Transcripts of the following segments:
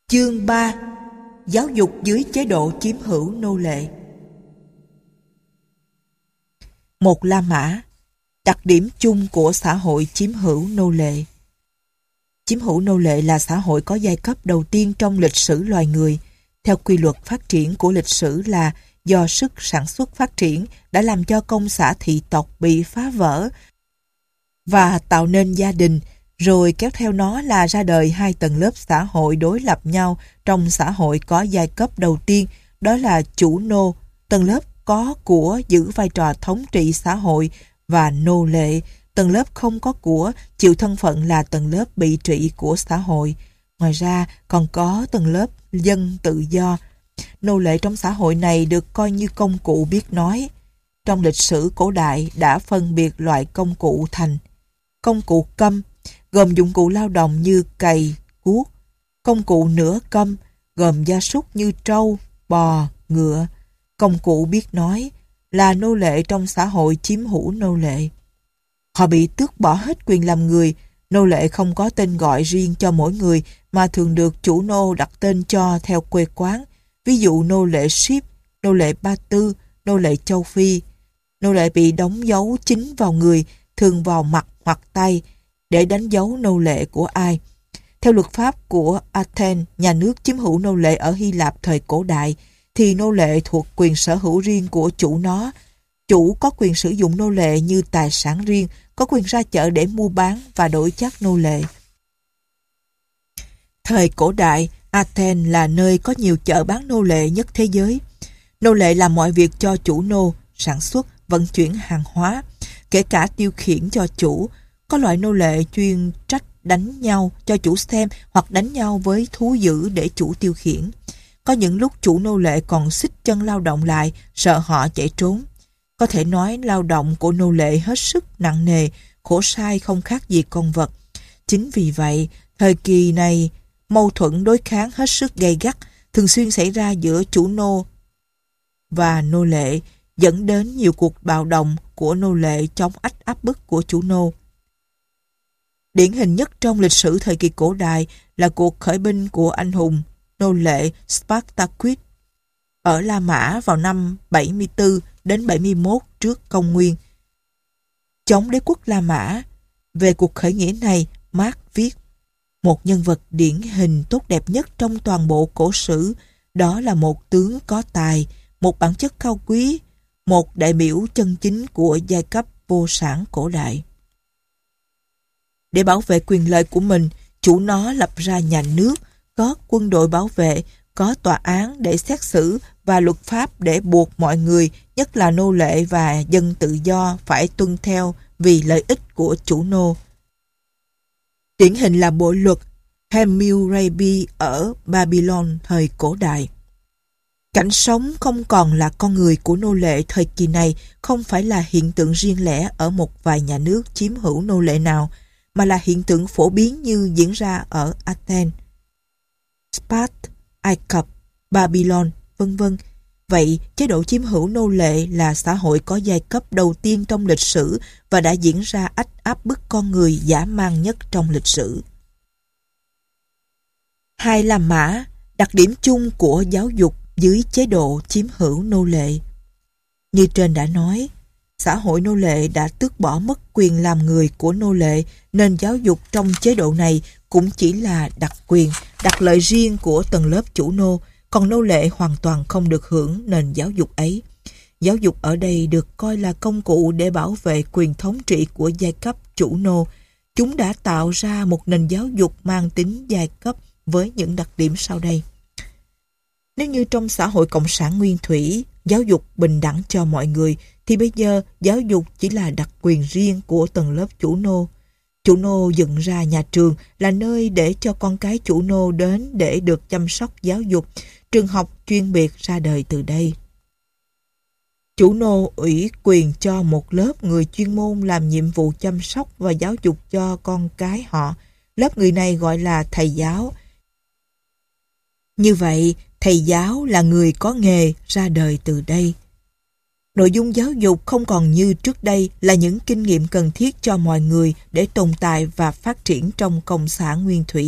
Chương 3: Giáo dục dưới chế độ chiếm hữu nô lệ. Một La Mã. Đặc điểm chung của xã hội chiếm hữu nô lệ. Chiếm hữu nô lệ là xã hội có giai cấp đầu tiên trong lịch sử loài người. Theo quy luật phát triển của lịch sử là do sức sản xuất phát triển đã làm cho công xã thị tộc bị phá vỡ và tạo nên gia đình, rồi kéo theo nó là ra đời hai tầng lớp xã hội đối lập nhau trong xã hội có giai cấp đầu tiên, đó là chủ nô, tầng lớp có của giữ vai trò thống trị xã hội, và nô lệ, tầng lớp không có của, chịu thân phận là tầng lớp bị trị của xã hội. Ngoài ra còn có tầng lớp dân tự do. Nô lệ trong xã hội này được coi như công cụ biết nói. Trong lịch sử cổ đại đã phân biệt loại công cụ thành công cụ câm, gồm dụng cụ lao động như cày, cuốc; công cụ nửa câm, gồm gia súc như trâu, bò, ngựa; công cụ biết nói là nô lệ trong xã hội chiếm hữu nô lệ. Họ bị tước bỏ hết quyền làm người. Nô lệ không có tên gọi riêng cho mỗi người mà thường được chủ nô đặt tên cho theo quê quán. Ví dụ nô lệ Ship, nô lệ Ba Tư, nô lệ Châu Phi. Nô lệ bị đóng dấu chính vào người, thường vào mặt hoặc tay, để đánh dấu nô lệ của ai. Theo luật pháp của Athens, nhà nước chiếm hữu nô lệ ở Hy Lạp thời cổ đại, thì nô lệ thuộc quyền sở hữu riêng của chủ nó. Chủ có quyền sử dụng nô lệ như tài sản riêng, có quyền ra chợ để mua bán và đổi chác nô lệ. Thời cổ đại, Athens là nơi có nhiều chợ bán nô lệ nhất thế giới. Nô lệ làm mọi việc cho chủ nô, sản xuất, vận chuyển hàng hóa, kể cả tiêu khiển cho chủ. Có loại nô lệ chuyên trách đánh nhau cho chủ xem hoặc đánh nhau với thú dữ để chủ tiêu khiển. Có những lúc chủ nô lệ còn xích chân lao động lại, sợ họ chạy trốn. Có thể nói lao động của nô lệ hết sức nặng nề, khổ sai không khác gì con vật. Chính vì vậy, thời kỳ này, mâu thuẫn đối kháng hết sức gay gắt, thường xuyên xảy ra giữa chủ nô và nô lệ, dẫn đến nhiều cuộc bạo động của nô lệ chống áp bức của chủ nô. Điển hình nhất trong lịch sử thời kỳ cổ đại là cuộc khởi binh của anh hùng nô lệ Spartacus ở La Mã vào năm 74 đến 71 trước công nguyên, chống đế quốc La Mã. Về cuộc khởi nghĩa này, Marx viết: một nhân vật điển hình tốt đẹp nhất trong toàn bộ cổ sử, đó là một tướng có tài, một bản chất cao quý, một đại biểu chân chính của giai cấp vô sản cổ đại. Để bảo vệ quyền lợi của mình, chủ nó lập ra nhà nước, có quân đội bảo vệ, có tòa án để xét xử và luật pháp để buộc mọi người, nhất là nô lệ và dân tự do, phải tuân theo vì lợi ích của chủ nô. Điển hình là bộ luật Hammurabi ở Babylon thời cổ đại. Cảnh sống không còn là con người của nô lệ thời kỳ này không phải là hiện tượng riêng lẻ ở một vài nhà nước chiếm hữu nô lệ nào, mà là hiện tượng phổ biến như diễn ra ở Athens, Sparta, Ai Cập, Babylon, vân vân. Vậy, chế độ chiếm hữu nô lệ là xã hội có giai cấp đầu tiên trong lịch sử và đã diễn ra áp bức con người dã man nhất trong lịch sử. Hai La Mã. Đặc điểm chung của giáo dục dưới chế độ chiếm hữu nô lệ. Như trên đã nói, xã hội nô lệ đã tước bỏ mất quyền làm người của nô lệ, nên giáo dục trong chế độ này cũng chỉ là đặc quyền, đặc lợi riêng của tầng lớp chủ nô, còn nô lệ hoàn toàn không được hưởng nền giáo dục ấy. Giáo dục ở đây được coi là công cụ để bảo vệ quyền thống trị của giai cấp chủ nô. Chúng đã tạo ra một nền giáo dục mang tính giai cấp với những đặc điểm sau đây. Nếu như trong xã hội cộng sản nguyên thủy, giáo dục bình đẳng cho mọi người, thì bây giờ giáo dục chỉ là đặc quyền riêng của tầng lớp chủ nô. Chủ nô dựng ra nhà trường là nơi để cho con cái chủ nô đến để được chăm sóc giáo dục. Trường học chuyên biệt ra đời từ đây. Chủ nô ủy quyền cho một lớp người chuyên môn làm nhiệm vụ chăm sóc và giáo dục cho con cái họ. Lớp người này gọi là thầy giáo. Như vậy, thầy giáo là người có nghề ra đời từ đây. Nội dung giáo dục không còn như trước đây là những kinh nghiệm cần thiết cho mọi người để tồn tại và phát triển trong cộng xã nguyên thủy,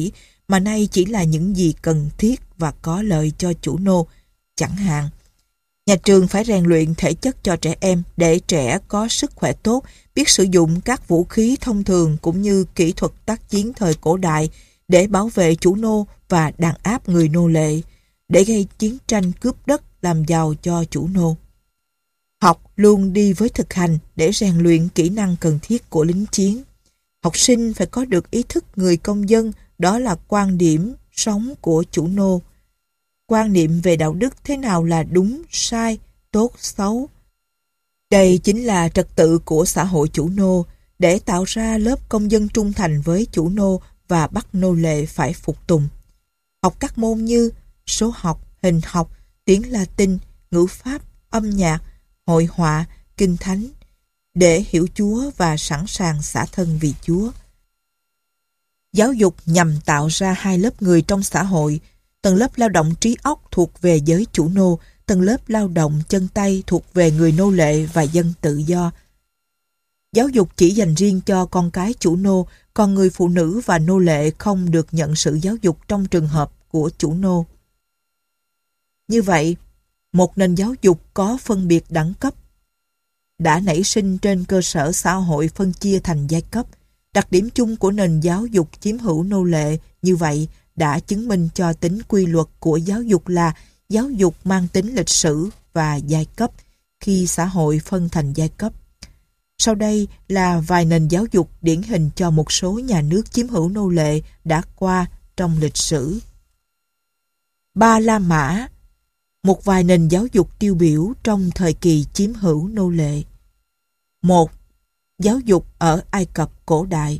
mà nay chỉ là những gì cần thiết và có lợi cho chủ nô. Chẳng hạn, nhà trường phải rèn luyện thể chất cho trẻ em để trẻ có sức khỏe tốt, biết sử dụng các vũ khí thông thường cũng như kỹ thuật tác chiến thời cổ đại để bảo vệ chủ nô và đàn áp người nô lệ, để gây chiến tranh cướp đất làm giàu cho chủ nô. Học luôn đi với thực hành để rèn luyện kỹ năng cần thiết của lính chiến. Học sinh phải có được ý thức người công dân, đó là quan điểm sống của chủ nô. Quan niệm về đạo đức thế nào là đúng, sai, tốt, xấu. Đây chính là trật tự của xã hội chủ nô, để tạo ra lớp công dân trung thành với chủ nô và bắt nô lệ phải phục tùng. Học các môn như số học, hình học, tiếng Latin, ngữ pháp, âm nhạc, hội họa, kinh thánh, để hiểu Chúa và sẵn sàng xả thân vì Chúa. Giáo dục nhằm tạo ra hai lớp người trong xã hội: tầng lớp lao động trí óc thuộc về giới chủ nô, tầng lớp lao động chân tay thuộc về người nô lệ và dân tự do. Giáo dục chỉ dành riêng cho con cái chủ nô, còn người phụ nữ và nô lệ không được nhận sự giáo dục trong trường hợp của chủ nô. Như vậy, một nền giáo dục có phân biệt đẳng cấp đã nảy sinh trên cơ sở xã hội phân chia thành giai cấp. Đặc điểm chung của nền giáo dục chiếm hữu nô lệ như vậy đã chứng minh cho tính quy luật của giáo dục là giáo dục mang tính lịch sử và giai cấp khi xã hội phân thành giai cấp. Sau đây là vài nền giáo dục điển hình cho một số nhà nước chiếm hữu nô lệ đã qua trong lịch sử. Ba La Mã, một vài nền giáo dục tiêu biểu trong thời kỳ chiếm hữu nô lệ. 1. Giáo dục ở Ai Cập cổ đại.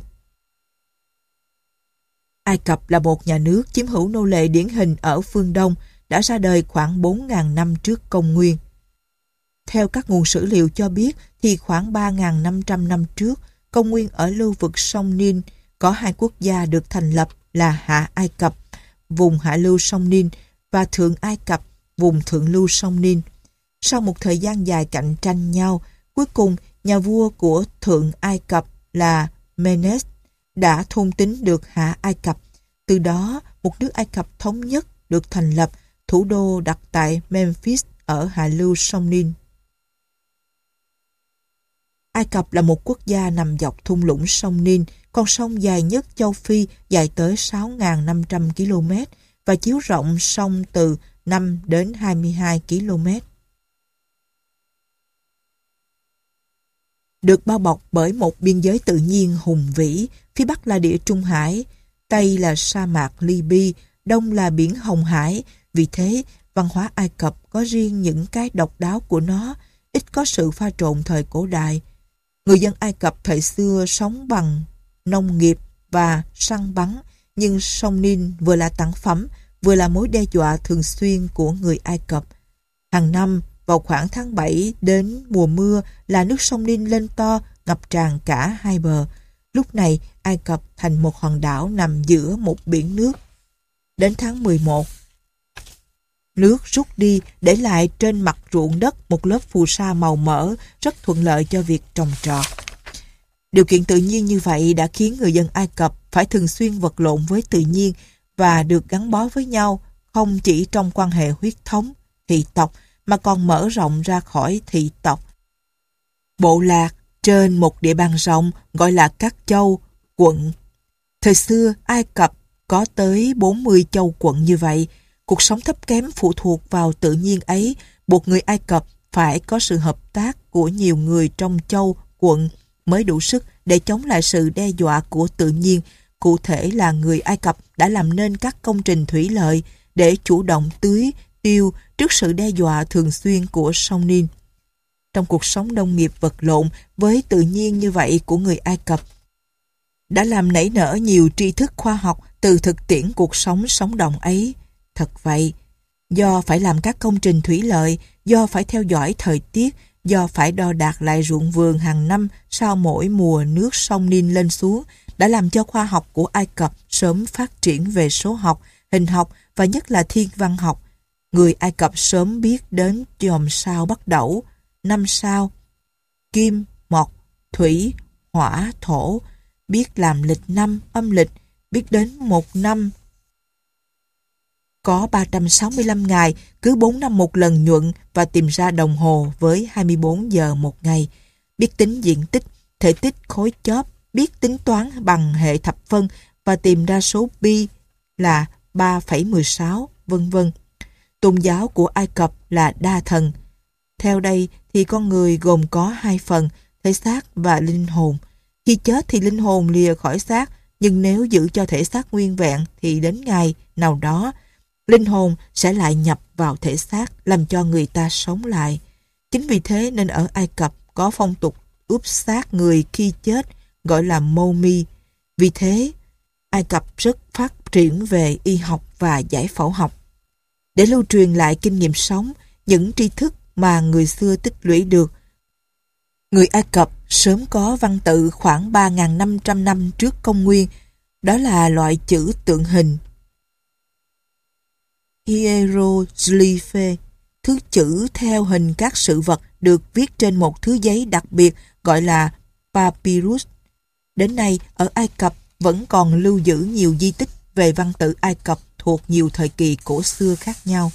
Ai Cập là một nhà nước chiếm hữu nô lệ điển hình ở phương Đông, đã ra đời khoảng 4.000 năm trước công nguyên. Theo các nguồn sử liệu cho biết thì khoảng 3.500 năm trước, công nguyên, ở lưu vực sông Nin, có hai quốc gia được thành lập là Hạ Ai Cập, vùng hạ lưu sông Nin, và Thượng Ai Cập, vùng thượng lưu sông Nin. Sau một thời gian dài cạnh tranh nhau, cuối cùng nhà vua của Thượng Ai Cập là Menes đã thôn tính được Hạ Ai Cập. Từ đó, một nước Ai Cập thống nhất được thành lập, thủ đô đặt tại Memphis ở hạ lưu sông Nin. Ai Cập là một quốc gia nằm dọc thung lũng sông Nin, con sông dài nhất châu Phi, dài tới 6.500 km và chiều rộng sông từ 5 đến 22 km. Được bao bọc bởi một biên giới tự nhiên hùng vĩ, phía Bắc là Địa Trung Hải, Tây là sa mạc Libya, Đông là biển Hồng Hải. Vì thế, văn hóa Ai Cập có riêng những cái độc đáo của nó, ít có sự pha trộn thời cổ đại. Người dân Ai Cập thời xưa sống bằng nông nghiệp và săn bắn, nhưng sông Nin vừa là tặng phẩm, vừa là mối đe dọa thường xuyên của người Ai Cập. Hàng năm, vào khoảng tháng 7 đến mùa mưa là nước sông Nin lên to, ngập tràn cả hai bờ. Lúc này, Ai Cập thành một hòn đảo nằm giữa một biển nước. Đến tháng 11, nước rút đi, để lại trên mặt ruộng đất một lớp phù sa màu mỡ, rất thuận lợi cho việc trồng trọt. Điều kiện tự nhiên như vậy đã khiến người dân Ai Cập phải thường xuyên vật lộn với tự nhiên và được gắn bó với nhau, không chỉ trong quan hệ huyết thống, thị tộc, mà còn mở rộng ra khỏi thị tộc. Bộ lạc trên một địa bàn rộng gọi là các châu, quận. Thời xưa, Ai Cập có tới 40 châu quận như vậy. Cuộc sống thấp kém phụ thuộc vào tự nhiên ấy, buộc người Ai Cập phải có sự hợp tác của nhiều người trong châu, quận mới đủ sức để chống lại sự đe dọa của tự nhiên. Cụ thể là người Ai Cập đã làm nên các công trình thủy lợi để chủ động tưới, tiêu trước sự đe dọa thường xuyên của sông Nin. Trong cuộc sống nông nghiệp vật lộn với tự nhiên như vậy của người Ai Cập, đã làm nảy nở nhiều tri thức khoa học từ thực tiễn cuộc sống sống động ấy. Thật vậy, do phải làm các công trình thủy lợi, do phải theo dõi thời tiết, do phải đo đạc lại ruộng vườn hàng năm sau mỗi mùa nước sông Nin lên xuống, đã làm cho khoa học của Ai Cập sớm phát triển về số học, hình học và nhất là thiên văn học. Người Ai Cập sớm biết đến chòm sao Bắc Đẩu, 5 sao, kim, mộc, thủy, hỏa, thổ, biết làm lịch năm, âm lịch, biết đến một năm có 365 ngày, cứ 4 năm một lần nhuận và tìm ra đồng hồ với 24 giờ một ngày. Biết tính diện tích, thể tích khối chóp, biết tính toán bằng hệ thập phân và tìm ra số pi là 3,16, vân vân. Tôn giáo của Ai Cập là đa thần. Theo đây thì con người gồm có hai phần, thể xác và linh hồn. Khi chết thì linh hồn lìa khỏi xác, nhưng nếu giữ cho thể xác nguyên vẹn thì đến ngày nào đó, linh hồn sẽ lại nhập vào thể xác, làm cho người ta sống lại. Chính vì thế nên ở Ai Cập có phong tục ướp xác người khi chết, gọi là mummy. Vì thế, Ai Cập rất phát triển về y học và giải phẫu học. Để lưu truyền lại kinh nghiệm sống, những tri thức mà người xưa tích lũy được, người Ai Cập sớm có văn tự khoảng 3.500 năm trước công nguyên. Đó là loại chữ tượng hình hieroglyphe, thứ chữ theo hình các sự vật được viết trên một thứ giấy đặc biệt gọi là papyrus. Đến nay, ở Ai Cập vẫn còn lưu giữ nhiều di tích về văn tự Ai Cập thuộc nhiều thời kỳ cổ xưa khác nhau.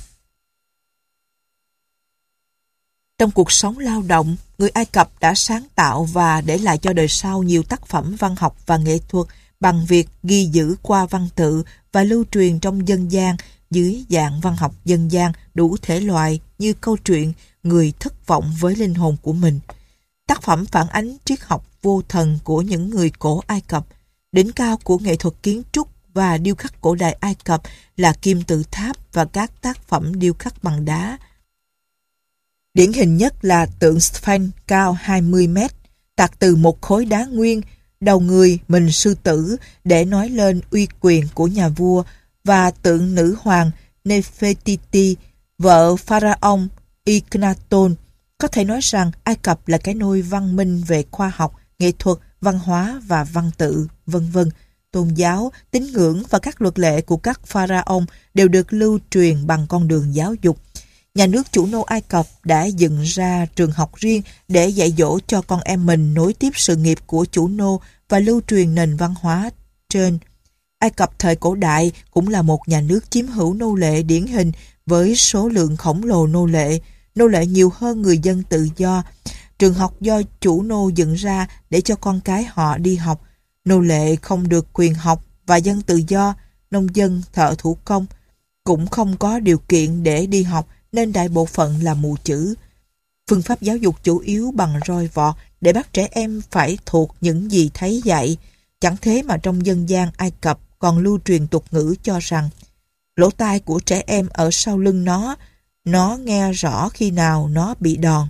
Trong cuộc sống lao động, người Ai Cập đã sáng tạo và để lại cho đời sau nhiều tác phẩm văn học và nghệ thuật bằng việc ghi giữ qua văn tự và lưu truyền trong dân gian dưới dạng văn học dân gian đủ thể loại như câu chuyện Người thất vọng với linh hồn của mình. Tác phẩm phản ánh triết học vô thần của những người cổ Ai Cập. Đỉnh cao của nghệ thuật kiến trúc và điêu khắc cổ đại Ai Cập là kim tự tháp và các tác phẩm điêu khắc bằng đá. Điển hình nhất là tượng Sphinx cao 20 mét, tạc từ một khối đá nguyên, đầu người mình sư tử để nói lên uy quyền của nhà vua, và tượng nữ hoàng Nefertiti, vợ pharaoh Akhenaton. Có thể nói rằng Ai Cập là cái nôi văn minh về khoa học, nghệ thuật, văn hóa và văn tự, vân vân. Tôn giáo, tín ngưỡng và các luật lệ của các pharaoh đều được lưu truyền bằng con đường giáo dục. Nhà nước chủ nô Ai Cập đã dựng ra trường học riêng để dạy dỗ cho con em mình nối tiếp sự nghiệp của chủ nô và lưu truyền nền văn hóa trên. Ai Cập thời cổ đại cũng là một nhà nước chiếm hữu nô lệ điển hình với số lượng khổng lồ nô lệ nhiều hơn người dân tự do. Trường học do chủ nô dựng ra để cho con cái họ đi học. Nô lệ không được quyền học và dân tự do, nông dân, thợ thủ công cũng không có điều kiện để đi học nên đại bộ phận là mù chữ. Phương pháp giáo dục chủ yếu bằng roi vọt để bắt trẻ em phải thuộc những gì thấy dạy. Chẳng thế mà trong dân gian Ai Cập còn lưu truyền tục ngữ cho rằng lỗ tai của trẻ em ở sau lưng nó nghe rõ khi nào nó bị đòn.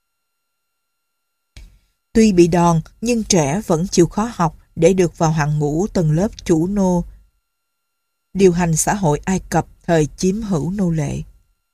Tuy bị đòn nhưng trẻ vẫn chịu khó học để được vào hàng ngũ tầng lớp chủ nô điều hành xã hội Ai Cập thời chiếm hữu nô lệ.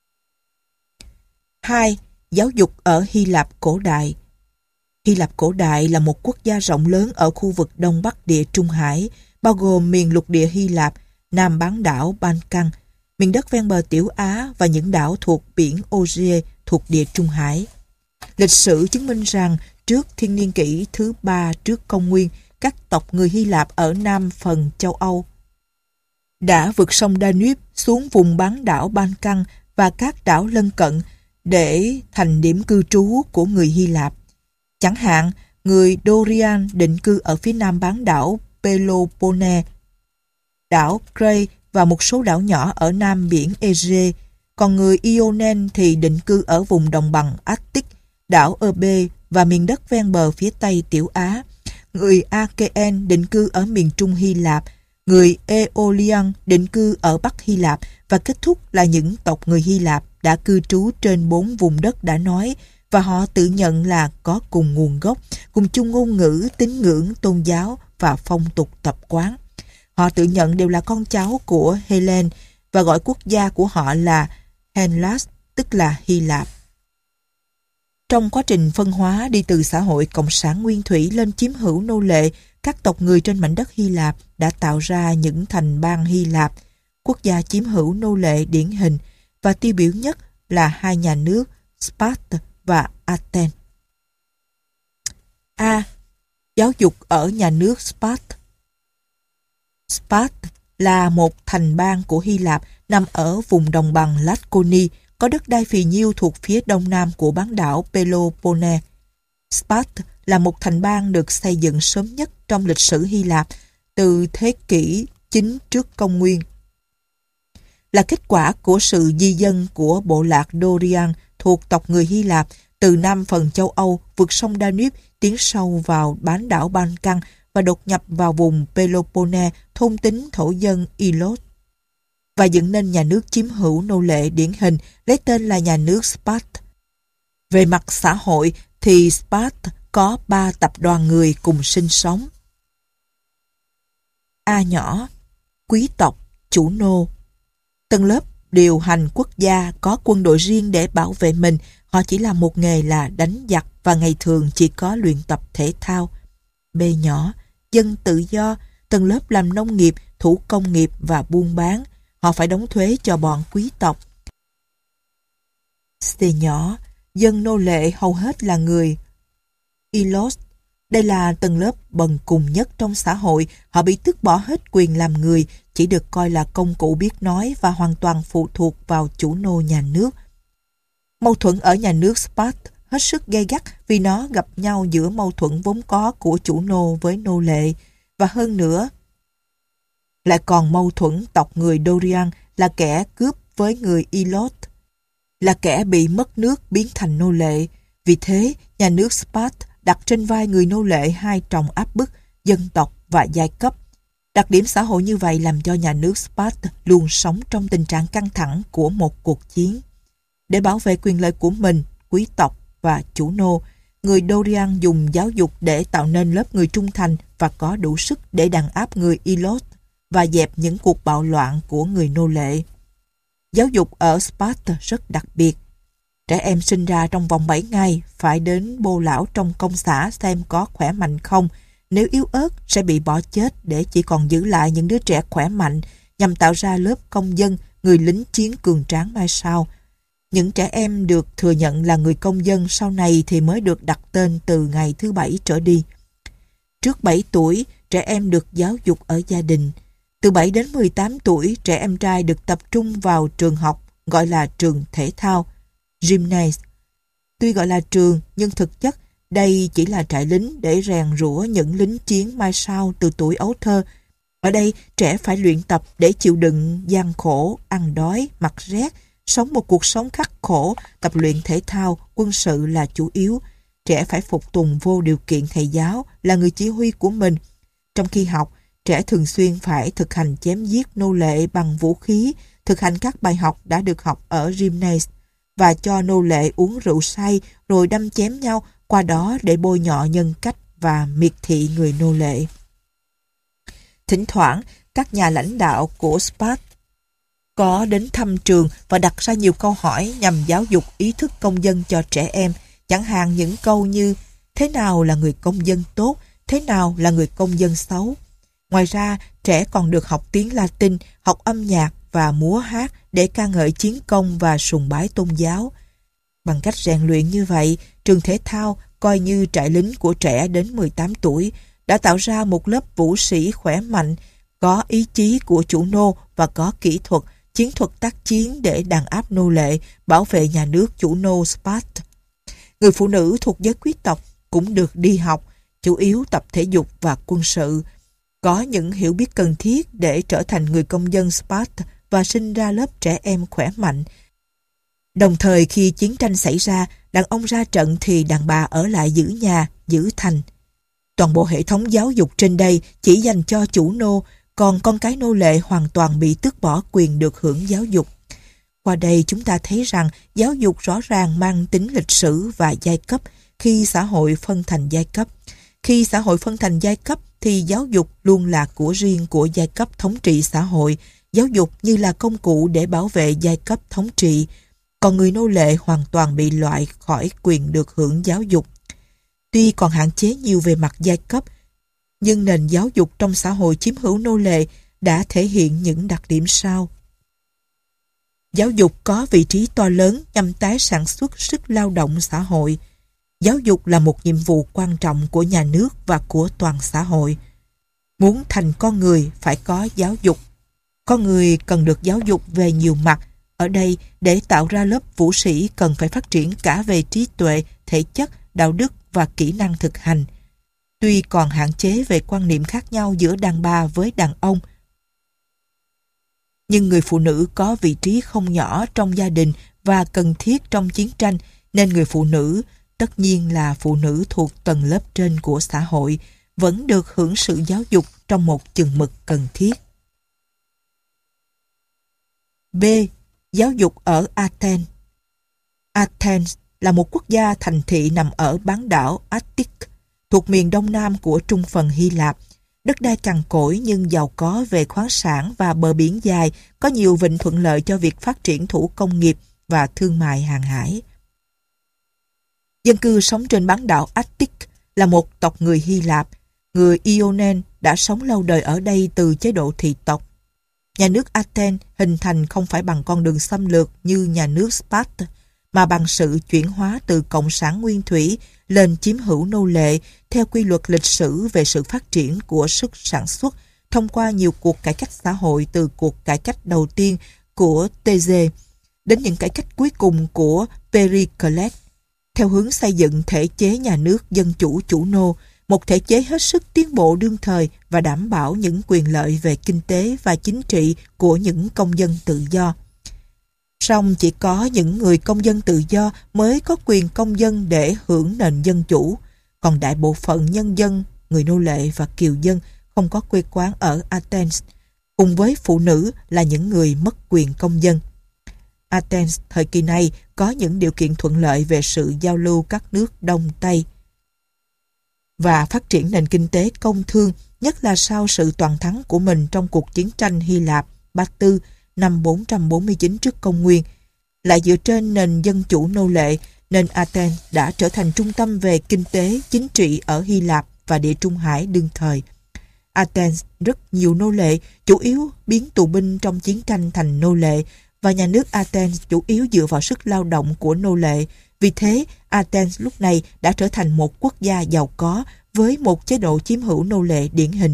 2. Giáo dục ở Hy Lạp cổ đại. Hy Lạp cổ đại là một quốc gia rộng lớn ở khu vực Đông Bắc Địa Trung Hải, bao gồm miền lục địa Hy Lạp, Nam bán đảo Balkan, miền đất ven bờ Tiểu Á và những đảo thuộc biển Ege thuộc Địa Trung Hải. Lịch sử chứng minh rằng trước thiên niên kỷ thứ 3 trước công nguyên, các tộc người Hy Lạp ở Nam phần châu Âu đã vượt sông Danube xuống vùng bán đảo Balkan và các đảo lân cận để thành điểm cư trú của người Hy Lạp. Chẳng hạn, người Dorian định cư ở phía nam bán đảo Peloponnese, đảo Crete và một số đảo nhỏ ở nam biển Ege, còn người Ionen thì định cư ở vùng đồng bằng Attic, đảo Euboea và miền đất ven bờ phía tây Tiểu Á. Người Achaean định cư ở miền trung Hy Lạp, người Aeolian định cư ở Bắc Hy Lạp và kết thúc là những tộc người Hy Lạp đã cư trú trên 4 vùng đất đã nói và họ tự nhận là có cùng nguồn gốc, cùng chung ngôn ngữ, tín ngưỡng, tôn giáo và phong tục tập quán. Họ tự nhận đều là con cháu của Helen và gọi quốc gia của họ là Hellas, tức là Hy Lạp. Trong quá trình phân hóa đi từ xã hội cộng sản nguyên thủy lên chiếm hữu nô lệ, các tộc người trên mảnh đất Hy Lạp đã tạo ra những thành bang Hy Lạp, quốc gia chiếm hữu nô lệ điển hình và tiêu biểu nhất là hai nhà nước Sparta và Athens. A. Giáo dục ở nhà nước Sparta. Sparta là một thành bang của Hy Lạp nằm ở vùng đồng bằng Laconia, có đất đai phì nhiêu thuộc phía đông nam của bán đảo Peloponnese. Sparta là một thành bang được xây dựng sớm nhất trong lịch sử Hy Lạp từ thế kỷ 9 trước công nguyên. Là kết quả của sự di dân của bộ lạc Dorian thuộc tộc người Hy Lạp từ nam phần châu Âu vượt sông Danube tiến sâu vào bán đảo Balkan và đột nhập vào vùng Peloponnese thôn tính thổ dân Ilos và dựng nên nhà nước chiếm hữu nô lệ điển hình lấy tên là nhà nước Sparta. Về mặt xã hội thì Sparta có 3 tập đoàn người cùng sinh sống. A nhỏ, quý tộc, chủ nô. Tầng lớp điều hành quốc gia có quân đội riêng để bảo vệ mình. Họ chỉ làm một nghề là đánh giặc và ngày thường chỉ có luyện tập thể thao. B nhỏ, dân tự do, tầng lớp làm nông nghiệp, thủ công nghiệp và buôn bán. Họ phải đóng thuế cho bọn quý tộc. C nhỏ, dân nô lệ hầu hết là người Ilos. Đây là tầng lớp bần cùng nhất trong xã hội. Họ bị tước bỏ hết quyền làm người, chỉ được coi là công cụ biết nói và hoàn toàn phụ thuộc vào chủ nô nhà nước. Mâu thuẫn ở nhà nước Sparta hết sức gay gắt vì nó gặp nhau giữa mâu thuẫn vốn có của chủ nô với nô lệ, và hơn nữa lại còn mâu thuẫn tộc người Dorian là kẻ cướp với người Ilos, là kẻ bị mất nước biến thành nô lệ. Vì thế, nhà nước Sparta đặt trên vai người nô lệ hai tròng áp bức, dân tộc và giai cấp. Đặc điểm xã hội như vậy làm cho nhà nước Sparta luôn sống trong tình trạng căng thẳng của một cuộc chiến. Để bảo vệ quyền lợi của mình, quý tộc và chủ nô, người Dorian dùng giáo dục để tạo nên lớp người trung thành và có đủ sức để đàn áp người Ilos và dẹp những cuộc bạo loạn của người nô lệ. Giáo dục ở Sparta rất đặc biệt. Trẻ em sinh ra trong vòng 7 ngày phải đến bô lão trong công xã xem có khỏe mạnh không. Nếu yếu ớt sẽ bị bỏ chết để chỉ còn giữ lại những đứa trẻ khỏe mạnh nhằm tạo ra lớp công dân, người lính chiến cường tráng mai sau. Những trẻ em được thừa nhận là người công dân sau này thì mới được đặt tên từ ngày thứ 7 trở đi. Trước 7 tuổi, trẻ em được giáo dục ở gia đình. Từ 7 đến 18 tuổi, trẻ em trai được tập trung vào trường học gọi là trường thể thao, gymnase. Tuy gọi là trường, nhưng thực chất đây chỉ là trại lính để rèn rũa những lính chiến mai sau từ tuổi ấu thơ. Ở đây, trẻ phải luyện tập để chịu đựng gian khổ, ăn đói, mặc rét, sống một cuộc sống khắc khổ, tập luyện thể thao, quân sự là chủ yếu. Trẻ phải phục tùng vô điều kiện thầy giáo là người chỉ huy của mình. Trong khi học, trẻ thường xuyên phải thực hành chém giết nô lệ bằng vũ khí, thực hành các bài học đã được học ở gymnase và cho nô lệ uống rượu say rồi đâm chém nhau, qua đó để bôi nhọ nhân cách và miệt thị người nô lệ. Thỉnh thoảng, các nhà lãnh đạo của Sparta có đến thăm trường và đặt ra nhiều câu hỏi nhằm giáo dục ý thức công dân cho trẻ em, chẳng hạn những câu như thế nào là người công dân tốt, thế nào là người công dân xấu. Ngoài ra, trẻ còn được học tiếng Latin, học âm nhạc và múa hát để ca ngợi chiến công và sùng bái tôn giáo. Bằng cách rèn luyện như vậy, trường thể thao coi như trại lính của trẻ đến 18 tuổi đã tạo ra một lớp vũ sĩ khỏe mạnh, có ý chí của chủ nô và có kỹ thuật, chiến thuật tác chiến để đàn áp nô lệ, bảo vệ nhà nước chủ nô Sparta. Người phụ nữ thuộc giới quý tộc cũng được đi học, chủ yếu tập thể dục và quân sự, có những hiểu biết cần thiết để trở thành người công dân Sparta và sinh ra lớp trẻ em khỏe mạnh. Đồng thời khi chiến tranh xảy ra, đàn ông ra trận thì đàn bà ở lại giữ nhà, giữ thành. Toàn bộ hệ thống giáo dục trên đây chỉ dành cho chủ nô, còn con cái nô lệ hoàn toàn bị tước bỏ quyền được hưởng giáo dục. Qua đây chúng ta thấy rằng giáo dục rõ ràng mang tính lịch sử và giai cấp khi xã hội phân thành giai cấp. Khi xã hội phân thành giai cấp thì giáo dục luôn là của riêng của giai cấp thống trị xã hội, giáo dục như là công cụ để bảo vệ giai cấp thống trị, còn người nô lệ hoàn toàn bị loại khỏi quyền được hưởng giáo dục. Tuy còn hạn chế nhiều về mặt giai cấp, nhưng nền giáo dục trong xã hội chiếm hữu nô lệ đã thể hiện những đặc điểm sau. Giáo dục có vị trí to lớn nhằm tái sản xuất sức lao động xã hội. Giáo dục là một nhiệm vụ quan trọng của nhà nước và của toàn xã hội. Muốn thành con người phải có giáo dục. Con người cần được giáo dục về nhiều mặt. Ở đây, để tạo ra lớp vũ sĩ cần phải phát triển cả về trí tuệ, thể chất, đạo đức và kỹ năng thực hành. Tuy còn hạn chế về quan niệm khác nhau giữa đàn bà với đàn ông, nhưng người phụ nữ có vị trí không nhỏ trong gia đình và cần thiết trong chiến tranh, nên người phụ nữ, tất nhiên là phụ nữ thuộc tầng lớp trên của xã hội, vẫn được hưởng sự giáo dục trong một chừng mực cần thiết. B. Giáo dục ở Athens. Athens là một quốc gia thành thị nằm ở bán đảo Attic, thuộc miền đông nam của trung phần Hy Lạp. Đất đai cằn cỗi nhưng giàu có về khoáng sản và bờ biển dài, có nhiều vịnh thuận lợi cho việc phát triển thủ công nghiệp và thương mại hàng hải. Dân cư sống trên bán đảo Attic là một tộc người Hy Lạp. Người Ionen đã sống lâu đời ở đây từ chế độ thị tộc. Nhà nước Athens hình thành không phải bằng con đường xâm lược như nhà nước Sparta, mà bằng sự chuyển hóa từ cộng sản nguyên thủy lên chiếm hữu nô lệ theo quy luật lịch sử về sự phát triển của sức sản xuất thông qua nhiều cuộc cải cách xã hội, từ cuộc cải cách đầu tiên của Thales đến những cải cách cuối cùng của Pericles, theo hướng xây dựng thể chế nhà nước dân chủ chủ nô, một thể chế hết sức tiến bộ đương thời và đảm bảo những quyền lợi về kinh tế và chính trị của những công dân tự do. Song chỉ có những người công dân tự do mới có quyền công dân để hưởng nền dân chủ, còn đại bộ phận nhân dân, người nô lệ và kiều dân không có quê quán ở Athens, cùng với phụ nữ là những người mất quyền công dân. Athens thời kỳ này có những điều kiện thuận lợi về sự giao lưu các nước Đông Tây và phát triển nền kinh tế công thương, nhất là sau sự toàn thắng của mình trong cuộc chiến tranh Hy Lạp Ba Tư năm 449 trước công nguyên. Lại dựa trên nền dân chủ nô lệ, nên Athens đã trở thành trung tâm về kinh tế, chính trị ở Hy Lạp và Địa Trung Hải đương thời. Athens rất nhiều nô lệ, chủ yếu biến tù binh trong chiến tranh thành nô lệ, và nhà nước Athens chủ yếu dựa vào sức lao động của nô lệ. Vì thế, Athens lúc này đã trở thành một quốc gia giàu có với một chế độ chiếm hữu nô lệ điển hình.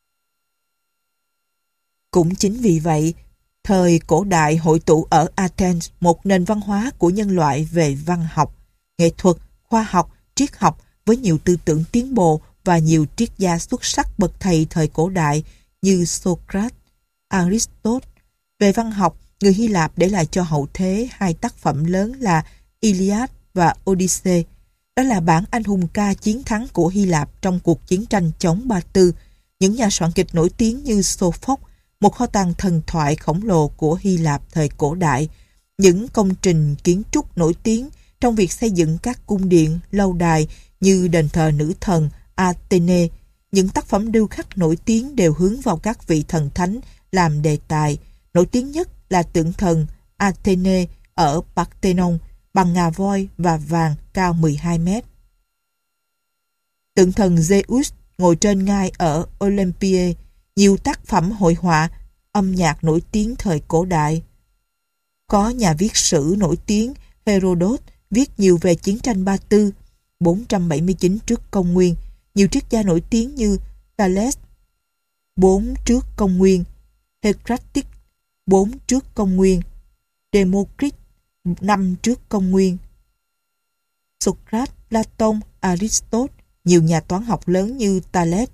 Cũng chính vì vậy, thời cổ đại hội tụ ở Athens một nền văn hóa của nhân loại về văn học, nghệ thuật, khoa học, triết học với nhiều tư tưởng tiến bộ và nhiều triết gia xuất sắc bậc thầy thời cổ đại như Socrates, Aristotle. Về văn học, người Hy Lạp để lại cho hậu thế hai tác phẩm lớn là Iliad và Odyssey. Đó là bản anh hùng ca chiến thắng của Hy Lạp trong cuộc chiến tranh chống Ba Tư. Những nhà soạn kịch nổi tiếng như Sophocles, một kho tàng thần thoại khổng lồ của Hy Lạp thời cổ đại. Những công trình kiến trúc nổi tiếng trong việc xây dựng các cung điện, lâu đài như đền thờ nữ thần Athene. Những tác phẩm điêu khắc nổi tiếng đều hướng vào các vị thần thánh làm đề tài. Nổi tiếng nhất là tượng thần Athene ở Parthenon bằng ngà voi và vàng cao 12 mét. Tượng thần Zeus ngồi trên ngai ở Olympia. Nhiều tác phẩm hội họa, âm nhạc nổi tiếng thời cổ đại. Có nhà viết sử nổi tiếng Herodot viết nhiều về chiến tranh Ba Tư 479 trước công nguyên. Nhiều triết gia nổi tiếng như Thales 4 trước công nguyên, Heraclitus 4 trước công nguyên, Democritus 5 trước công nguyên, Socrates, Platon, Aristotle, nhiều nhà toán học lớn như Thales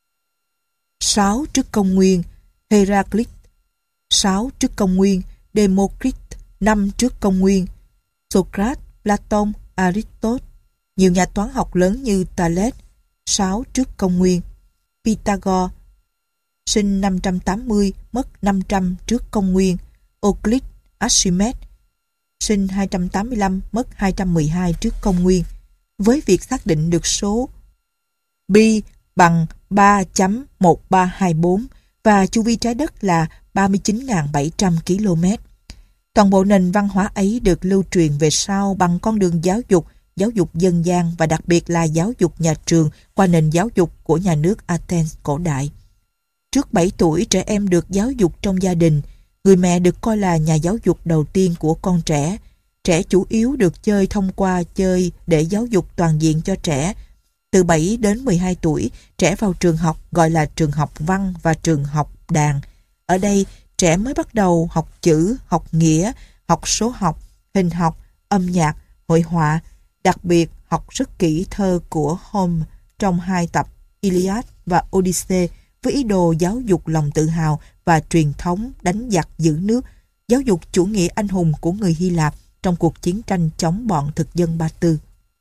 6 trước công nguyên, Heraclitus 6 trước công nguyên, Democritus 5 trước công nguyên, Socrates, Platon, Aristotle, nhiều nhà toán học lớn như Thales 6 trước công nguyên, Pythagore sinh 580 mất 500 trước công nguyên, Euclid, Archimedes sinh 285 mất 212 trước công nguyên. Với việc xác định được số pi bằng 3.1324 và chu vi trái đất là 39.700 km. Toàn bộ nền văn hóa ấy được lưu truyền về sau bằng con đường giáo dục dân gian và đặc biệt là giáo dục nhà trường qua nền giáo dục của nhà nước Athens cổ đại. Trước 7 tuổi, trẻ em được giáo dục trong gia đình. Người mẹ được coi là nhà giáo dục đầu tiên của con trẻ. Trẻ chủ yếu được chơi thông qua chơi để giáo dục toàn diện cho trẻ. Từ 7 đến 12 tuổi, trẻ vào trường học gọi là trường học văn và trường học đàn. Ở đây, trẻ mới bắt đầu học chữ, học nghĩa, học số học, hình học, âm nhạc, hội họa, đặc biệt học rất kỹ thơ của Homer trong 2 tập Iliad và Odyssey với ý đồ giáo dục lòng tự hào và truyền thống đánh giặc giữ nước, giáo dục chủ nghĩa anh hùng của người Hy Lạp trong cuộc chiến tranh chống bọn thực dân Ba Tư.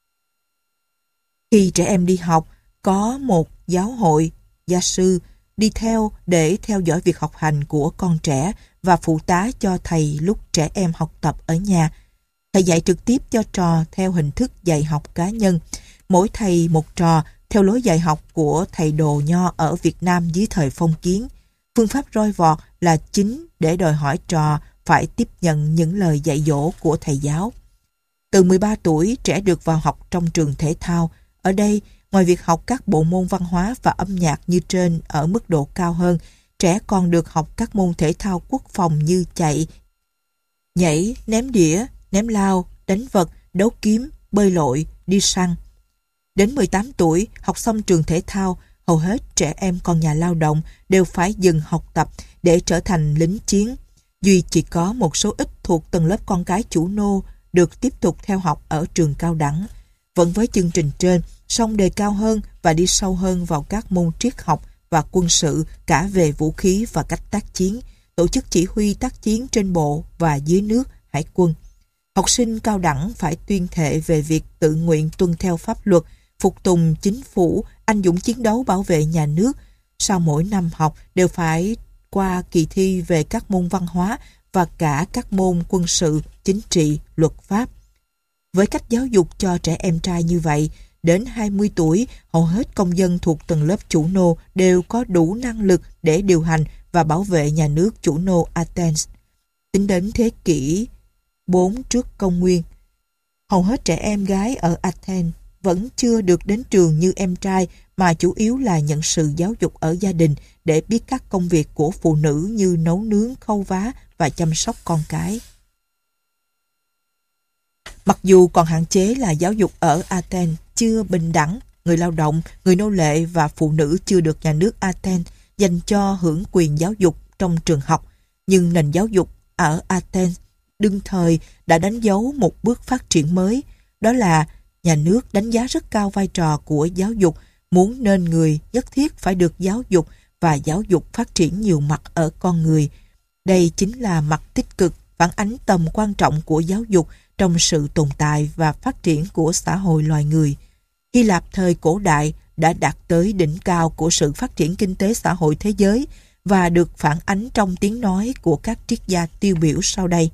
Khi trẻ em đi học, có một giáo hội, gia sư, đi theo để theo dõi việc học hành của con trẻ và phụ tá cho thầy lúc trẻ em học tập ở nhà. Thầy dạy trực tiếp cho trò theo hình thức dạy học cá nhân. Mỗi thầy một trò theo lối dạy học của thầy Đồ Nho ở Việt Nam dưới thời phong kiến. Phương pháp roi vọt là chính để đòi hỏi trò phải tiếp nhận những lời dạy dỗ của thầy giáo. Từ 13 tuổi, trẻ được vào học trong trường thể thao. Ở đây, ngoài việc học các bộ môn văn hóa và âm nhạc như trên ở mức độ cao hơn, trẻ còn được học các môn thể thao quốc phòng như chạy, nhảy, ném đĩa, ném lao, đánh vật, đấu kiếm, bơi lội, đi săn. Đến 18 tuổi, học xong trường thể thao, hầu hết trẻ em con nhà lao động đều phải dừng học tập để trở thành lính chiến. Duy chỉ có một số ít thuộc tầng lớp con cái chủ nô được tiếp tục theo học ở trường cao đẳng. Vẫn với chương trình trên, song đề cao hơn và đi sâu hơn vào các môn triết học và quân sự cả về vũ khí và cách tác chiến, tổ chức chỉ huy tác chiến trên bộ và dưới nước, hải quân. Học sinh cao đẳng phải tuyên thệ về việc tự nguyện tuân theo pháp luật, phục tùng chính phủ, anh dũng chiến đấu bảo vệ nhà nước. Sau mỗi năm học đều phải qua kỳ thi về các môn văn hóa và cả các môn quân sự, chính trị, luật pháp. Với cách giáo dục cho trẻ em trai như vậy, đến 20 tuổi, hầu hết công dân thuộc tầng lớp chủ nô đều có đủ năng lực để điều hành và bảo vệ nhà nước chủ nô Athens. Tính đến thế kỷ 4 trước công nguyên, hầu hết trẻ em gái ở Athens vẫn chưa được đến trường như em trai, mà chủ yếu là nhận sự giáo dục ở gia đình để biết các công việc của phụ nữ như nấu nướng, khâu vá và chăm sóc con cái. Mặc dù còn hạn chế là giáo dục ở Athens chưa bình đẳng, người lao động, người nô lệ và phụ nữ chưa được nhà nước Athens dành cho hưởng quyền giáo dục trong trường học, nhưng nền giáo dục ở Athens đương thời đã đánh dấu một bước phát triển mới, đó là nhà nước đánh giá rất cao vai trò của giáo dục, muốn nên người nhất thiết phải được giáo dục và giáo dục phát triển nhiều mặt ở con người. Đây chính là mặt tích cực phản ánh tầm quan trọng của giáo dục trong sự tồn tại và phát triển của xã hội loài người. Hy Lạp thời cổ đại đã đạt tới đỉnh cao của sự phát triển kinh tế xã hội thế giới và được phản ánh trong tiếng nói của các triết gia tiêu biểu sau đây.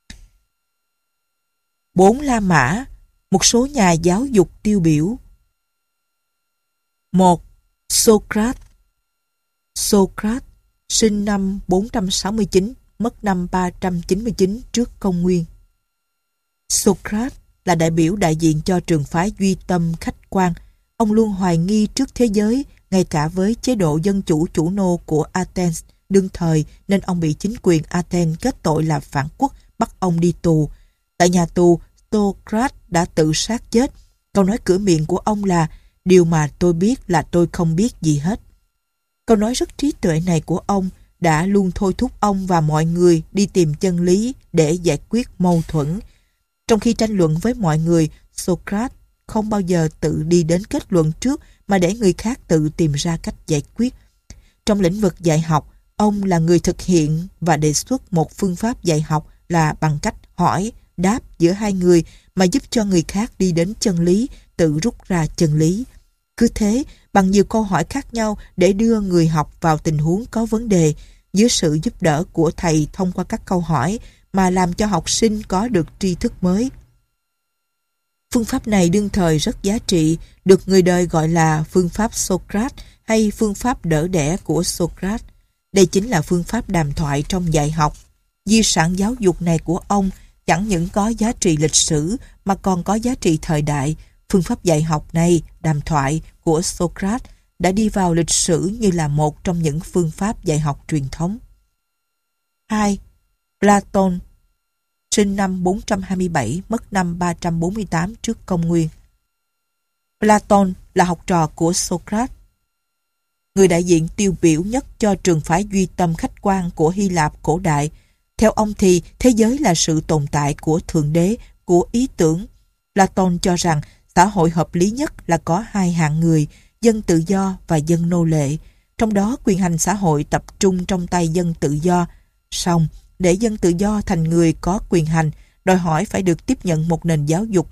4 La Mã, một số nhà giáo dục tiêu biểu. 1. Socrates. Socrates sinh năm 469, mất năm 399 trước công nguyên. Socrates là đại biểu đại diện cho trường phái duy tâm khách quan. Ông luôn hoài nghi trước thế giới, ngay cả với chế độ dân chủ chủ nô của Athens đương thời, nên ông bị chính quyền Athens kết tội là phản quốc, bắt ông đi tù. Tại nhà tù, Socrates đã tự sát chết. Câu nói cửa miệng của ông là: điều mà tôi biết là tôi không biết gì hết. Câu nói rất trí tuệ này của ông đã luôn thôi thúc ông và mọi người đi tìm chân lý để giải quyết mâu thuẫn. Trong khi tranh luận với mọi người, Socrates không bao giờ tự đi đến kết luận trước mà để người khác tự tìm ra cách giải quyết. Trong lĩnh vực dạy học, ông là người thực hiện và đề xuất một phương pháp dạy học là bằng cách hỏi, đáp giữa hai người mà giúp cho người khác đi đến chân lý, tự rút ra chân lý. Cứ thế, bằng nhiều câu hỏi khác nhau để đưa người học vào tình huống có vấn đề, dưới sự giúp đỡ của thầy thông qua các câu hỏi mà làm cho học sinh có được tri thức mới. Phương pháp này đương thời rất giá trị, được người đời gọi là phương pháp Socrates hay phương pháp đỡ đẻ của Socrates. Đây chính là phương pháp đàm thoại trong dạy học. Di sản giáo dục này của ông chẳng những có giá trị lịch sử mà còn có giá trị thời đại. Phương pháp dạy học này, đàm thoại của Socrates, đã đi vào lịch sử như là một trong những phương pháp dạy học truyền thống. 2. Platon, sinh năm 427, mất năm 348 trước công nguyên. Platon là học trò của Socrates. người đại diện tiêu biểu nhất cho trường phái duy tâm khách quan của Hy Lạp cổ đại. Theo ông thì thế giới là sự tồn tại của Thượng Đế, của ý tưởng. Platon cho rằng xã hội hợp lý nhất là có hai hạng người, dân tự do và dân nô lệ. Trong đó quyền hành xã hội tập trung trong tay dân tự do. Song, để dân tự do thành người có quyền hành, đòi hỏi phải được tiếp nhận một nền giáo dục.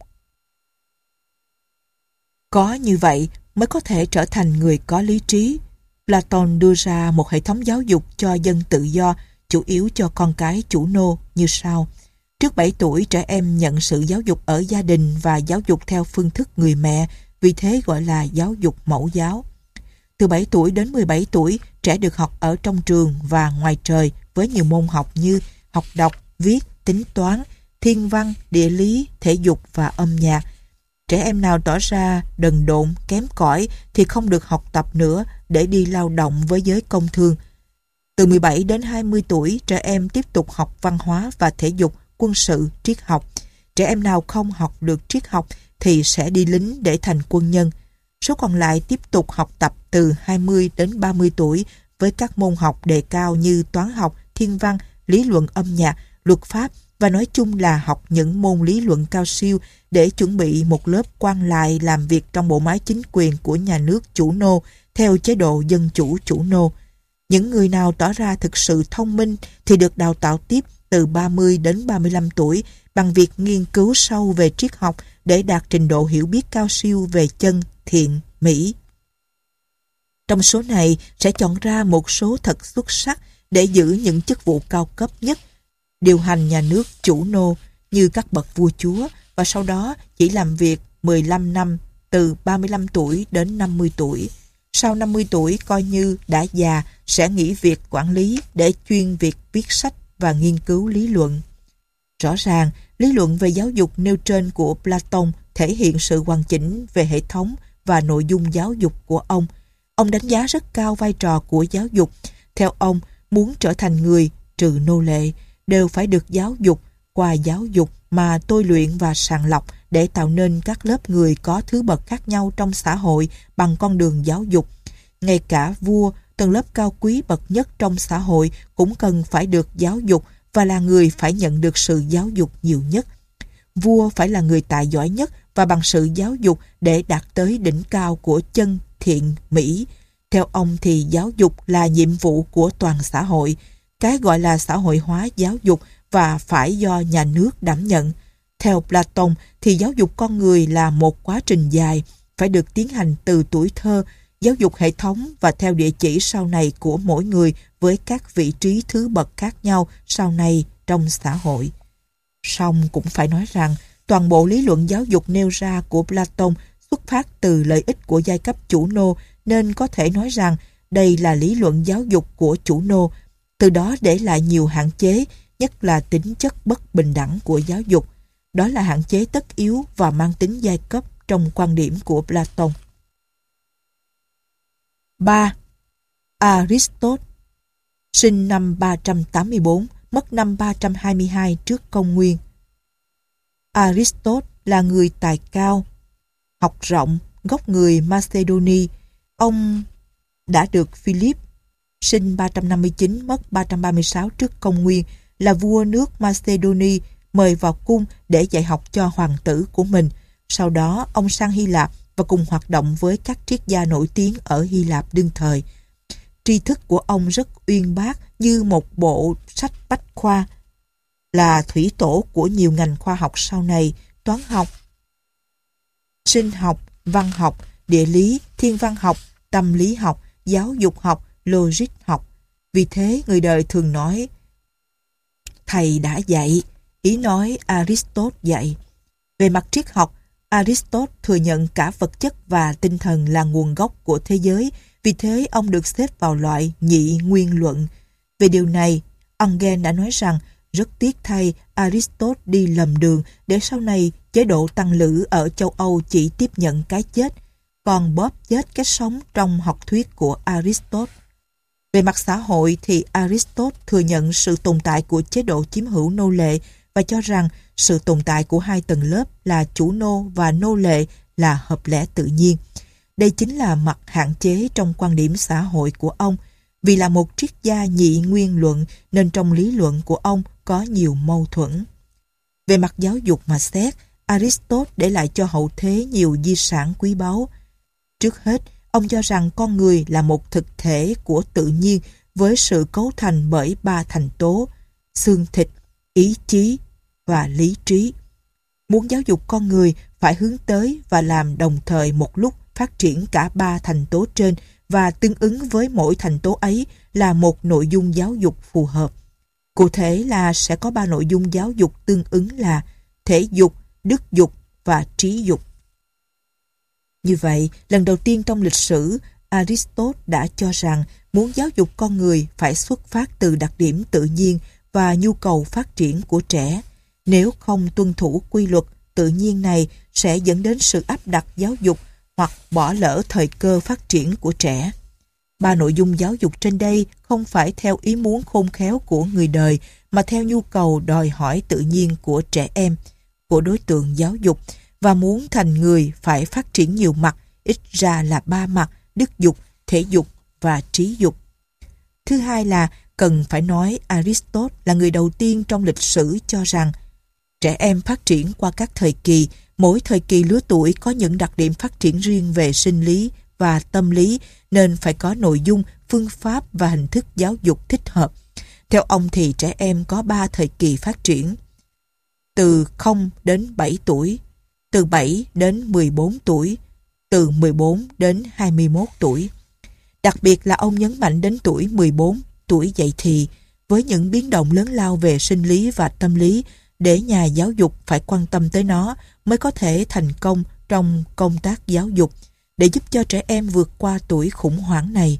Có như vậy mới có thể trở thành người có lý trí. Platon đưa ra một hệ thống giáo dục cho dân tự do, chủ yếu cho con cái chủ nô như sau. Trước 7 tuổi, trẻ em nhận sự giáo dục ở gia đình và giáo dục theo phương thức người mẹ, vì thế gọi là giáo dục mẫu giáo. Từ 7 tuổi đến 17 tuổi, trẻ được học ở trong trường và ngoài trời với nhiều môn học như học đọc, viết, tính toán, thiên văn, địa lý, thể dục và âm nhạc. Trẻ em nào tỏ ra đần độn, kém cỏi thì không được học tập nữa để đi lao động với giới công thương. Từ 17 đến 20 tuổi, trẻ em tiếp tục học văn hóa và thể dục, quân sự, triết học. Trẻ em nào không học được triết học thì sẽ đi lính để thành quân nhân. Số còn lại tiếp tục học tập từ 20 đến 30 tuổi với các môn học đề cao như toán học, thiên văn, lý luận âm nhạc, luật pháp và nói chung là học những môn lý luận cao siêu để chuẩn bị một lớp quan lại làm việc trong bộ máy chính quyền của nhà nước chủ nô theo chế độ dân chủ chủ nô. Những người nào tỏ ra thực sự thông minh thì được đào tạo tiếp từ 30 đến 35 tuổi bằng việc nghiên cứu sâu về triết học để đạt trình độ hiểu biết cao siêu về chân, thiện, mỹ. Trong số này sẽ chọn ra một số thật xuất sắc để giữ những chức vụ cao cấp nhất, điều hành nhà nước chủ nô như các bậc vua chúa và sau đó chỉ làm việc 15 năm từ 35 tuổi đến 50 tuổi. Sau 50 tuổi coi như đã già sẽ nghỉ việc quản lý để chuyên việc viết sách và nghiên cứu lý luận. Rõ ràng, lý luận về giáo dục nêu trên của Platon thể hiện sự hoàn chỉnh về hệ thống và nội dung giáo dục của ông. Ông đánh giá rất cao vai trò của giáo dục. Theo ông, muốn trở thành người, trừ nô lệ, đều phải được giáo dục, qua giáo dục mà tôi luyện và sàng lọc để tạo nên các lớp người có thứ bậc khác nhau trong xã hội bằng con đường giáo dục. Ngay cả vua, tầng lớp cao quý bậc nhất trong xã hội cũng cần phải được giáo dục và là người phải nhận được sự giáo dục nhiều nhất. Vua phải là người tài giỏi nhất và bằng sự giáo dục để đạt tới đỉnh cao của chân, thiện, mỹ. Theo ông thì giáo dục là nhiệm vụ của toàn xã hội. Cái gọi là xã hội hóa giáo dục và phải do nhà nước đảm nhận. Theo Platon thì giáo dục con người là một quá trình dài, phải được tiến hành từ tuổi thơ, giáo dục hệ thống và theo địa chỉ sau này của mỗi người với các vị trí thứ bậc khác nhau sau này trong xã hội. Song cũng phải nói rằng toàn bộ lý luận giáo dục nêu ra của Platon xuất phát từ lợi ích của giai cấp chủ nô, nên có thể nói rằng đây là lý luận giáo dục của chủ nô, từ đó để lại nhiều hạn chế, nhất là tính chất bất bình đẳng của giáo dục. Đó là hạn chế tất yếu và mang tính giai cấp trong quan điểm của Platon. 3. Aristotle, sinh năm 384, mất năm 322 trước công nguyên. Aristotle là người tài cao, học rộng, gốc người Macedonia. Ông đã được Philip, sinh 359, mất 336 trước công nguyên, là vua nước Macedonia, mời vào cung để dạy học cho hoàng tử của mình. Sau đó, ông sang Hy Lạp và cùng hoạt động với các triết gia nổi tiếng ở Hy Lạp đương thời. Tri thức của ông rất uyên bác như một bộ sách bách khoa, là thủy tổ của nhiều ngành khoa học sau này: toán học, sinh học, văn học, địa lý, thiên văn học, tâm lý học, giáo dục học, logic học. Vì thế người đời thường nói thầy đã dạy, ý nói Aristotle dạy. Về mặt triết học, Aristotle thừa nhận cả vật chất và tinh thần là nguồn gốc của thế giới, vì thế ông được xếp vào loại nhị nguyên luận. Về điều này, Engel đã nói rằng rất tiếc thay Aristotle đi lầm đường, để sau này chế độ tăng lữ ở châu Âu chỉ tiếp nhận cái chết, còn bóp chết cái sống trong học thuyết của Aristotle. Về mặt xã hội thì Aristotle thừa nhận sự tồn tại của chế độ chiếm hữu nô lệ và cho rằng sự tồn tại của hai tầng lớp là chủ nô và nô lệ là hợp lẽ tự nhiên. Đây chính là mặt hạn chế trong quan điểm xã hội của ông. Vì là một triết gia nhị nguyên luận nên trong lý luận của ông có nhiều mâu thuẫn. Về mặt giáo dục mà xét, Aristotle để lại cho hậu thế nhiều di sản quý báu. Trước hết, ông cho rằng con người là một thực thể của tự nhiên với sự cấu thành bởi 3 thành tố: xương thịt, ý chí và lý trí. Muốn giáo dục con người phải hướng tới và làm đồng thời một lúc phát triển cả 3 thành tố trên, và tương ứng với mỗi thành tố ấy là một nội dung giáo dục phù hợp. Cụ thể là sẽ có 3 nội dung giáo dục tương ứng là thể dục, đức dục và trí dục. Như vậy, lần đầu tiên trong lịch sử, Aristotle đã cho rằng muốn giáo dục con người phải xuất phát từ đặc điểm tự nhiên và nhu cầu phát triển của trẻ. Nếu không tuân thủ quy luật tự nhiên này sẽ dẫn đến sự áp đặt giáo dục hoặc bỏ lỡ thời cơ phát triển của trẻ. 3 nội dung giáo dục trên đây không phải theo ý muốn khôn khéo của người đời mà theo nhu cầu đòi hỏi tự nhiên của trẻ em, của đối tượng giáo dục, và muốn thành người phải phát triển nhiều mặt, ít ra là 3 mặt: đức dục, thể dục và trí dục. Thứ hai là cần phải nói Aristotle là người đầu tiên trong lịch sử cho rằng trẻ em phát triển qua các thời kỳ, mỗi thời kỳ lứa tuổi có những đặc điểm phát triển riêng về sinh lý và tâm lý, nên phải có nội dung, phương pháp và hình thức giáo dục thích hợp. Theo ông thì trẻ em có 3 thời kỳ phát triển: từ 0 đến 7 tuổi, từ 7 đến 14 tuổi, từ 14 đến 21 tuổi. Đặc biệt là ông nhấn mạnh đến tuổi 14, tuổi dậy thì, với những biến động lớn lao về sinh lý và tâm lý, để nhà giáo dục phải quan tâm tới nó mới có thể thành công trong công tác giáo dục, để giúp cho trẻ em vượt qua tuổi khủng hoảng này.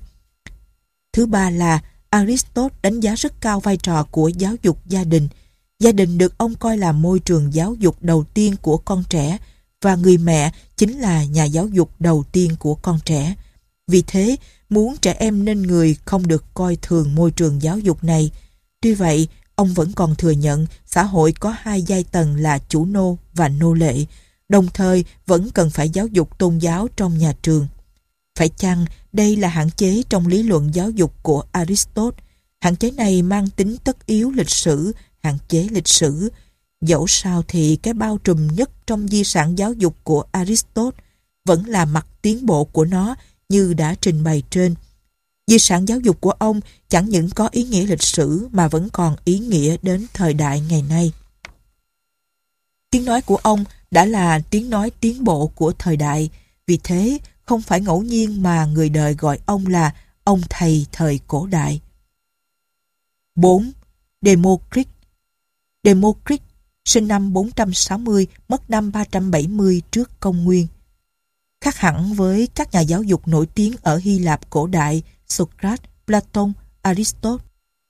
Thứ ba là Aristotle đánh giá rất cao vai trò của giáo dục gia đình. Gia đình được ông coi là môi trường giáo dục đầu tiên của con trẻ, và người mẹ chính là nhà giáo dục đầu tiên của con trẻ. Vì thế, muốn trẻ em nên người không được coi thường môi trường giáo dục này. Tuy vậy, ông vẫn còn thừa nhận xã hội có 2 giai tầng là chủ nô và nô lệ, đồng thời vẫn cần phải giáo dục tôn giáo trong nhà trường. Phải chăng đây là hạn chế trong lý luận giáo dục của Aristotle? Hạn chế này mang tính tất yếu lịch sử, hạn chế lịch sử. Dẫu sao thì cái bao trùm nhất trong di sản giáo dục của Aristotle vẫn là mặt tiến bộ của nó như đã trình bày trên. Di sản giáo dục của ông chẳng những có ý nghĩa lịch sử mà vẫn còn ý nghĩa đến thời đại ngày nay. Tiếng nói của ông đã là tiếng nói tiến bộ của thời đại, vì thế không phải ngẫu nhiên mà người đời gọi ông là ông thầy thời cổ đại. 4. Democritus. Democritus sinh năm 460, mất năm 370 trước công nguyên. Khác hẳn với các nhà giáo dục nổi tiếng ở Hy Lạp cổ đại, Socrates, Platon, Aristotle,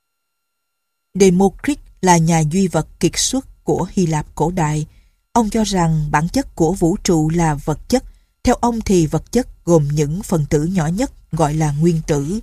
Democritus là nhà duy vật kiệt xuất của Hy Lạp cổ đại. Ông cho rằng bản chất của vũ trụ là vật chất. Theo ông thì vật chất gồm những phần tử nhỏ nhất gọi là nguyên tử.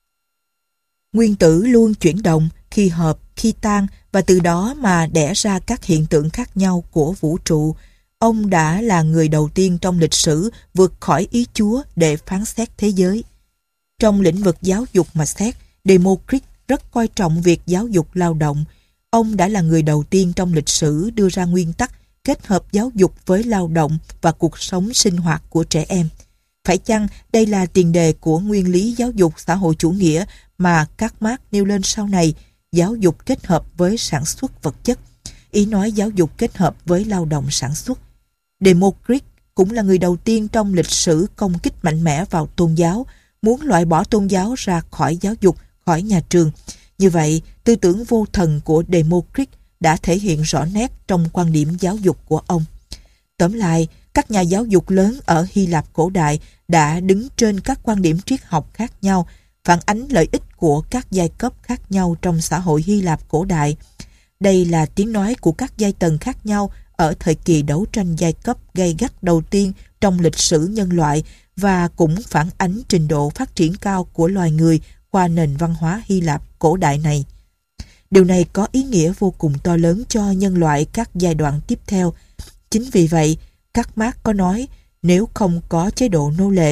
Nguyên tử luôn chuyển động, khi hợp, khi tan, và từ đó mà đẻ ra các hiện tượng khác nhau của vũ trụ. Ông đã là người đầu tiên trong lịch sử vượt khỏi ý Chúa để phán xét thế giới. Trong lĩnh vực giáo dục mà xét, Democritus rất coi trọng việc giáo dục lao động. Ông đã là người đầu tiên trong lịch sử đưa ra nguyên tắc kết hợp giáo dục với lao động và cuộc sống sinh hoạt của trẻ em. Phải chăng đây là tiền đề của nguyên lý giáo dục xã hội chủ nghĩa mà các Marx nêu lên sau này, giáo dục kết hợp với sản xuất vật chất, ý nói giáo dục kết hợp với lao động sản xuất. Democritus cũng là người đầu tiên trong lịch sử công kích mạnh mẽ vào tôn giáo, muốn loại bỏ tôn giáo ra khỏi giáo dục, khỏi nhà trường. Như vậy, tư tưởng vô thần của Democritus đã thể hiện rõ nét trong quan điểm giáo dục của ông. Tóm lại, các nhà giáo dục lớn ở Hy Lạp cổ đại đã đứng trên các quan điểm triết học khác nhau, phản ánh lợi ích của các giai cấp khác nhau trong xã hội Hy Lạp cổ đại. Đây là tiếng nói của các giai tầng khác nhau ở thời kỳ đấu tranh giai cấp gay gắt đầu tiên trong lịch sử nhân loại, và cũng phản ánh trình độ phát triển cao của loài người qua nền văn hóa Hy Lạp cổ đại này. Điều này có ý nghĩa vô cùng to lớn cho nhân loại các giai đoạn tiếp theo. Chính vì vậy, các Marx có nói nếu không có chế độ nô lệ,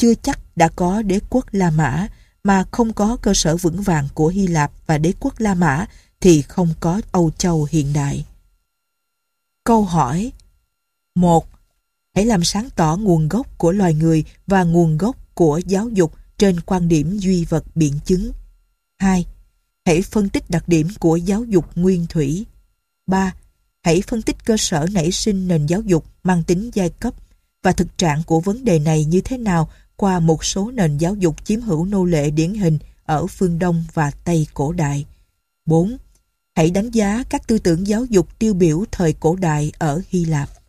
chưa chắc đã có đế quốc La Mã, mà không có cơ sở vững vàng của Hy Lạp và đế quốc La Mã thì không có Âu Châu hiện đại. Câu hỏi 1. Hãy làm sáng tỏ nguồn gốc của loài người và nguồn gốc của giáo dục trên quan điểm duy vật biện chứng. 2. Hãy phân tích đặc điểm của giáo dục nguyên thủy. 3. Hãy phân tích cơ sở nảy sinh nền giáo dục mang tính giai cấp và thực trạng của vấn đề này như thế nào qua một số nền giáo dục chiếm hữu nô lệ điển hình ở phương Đông và Tây cổ đại. 4. Hãy đánh giá các tư tưởng giáo dục tiêu biểu thời cổ đại ở Hy Lạp.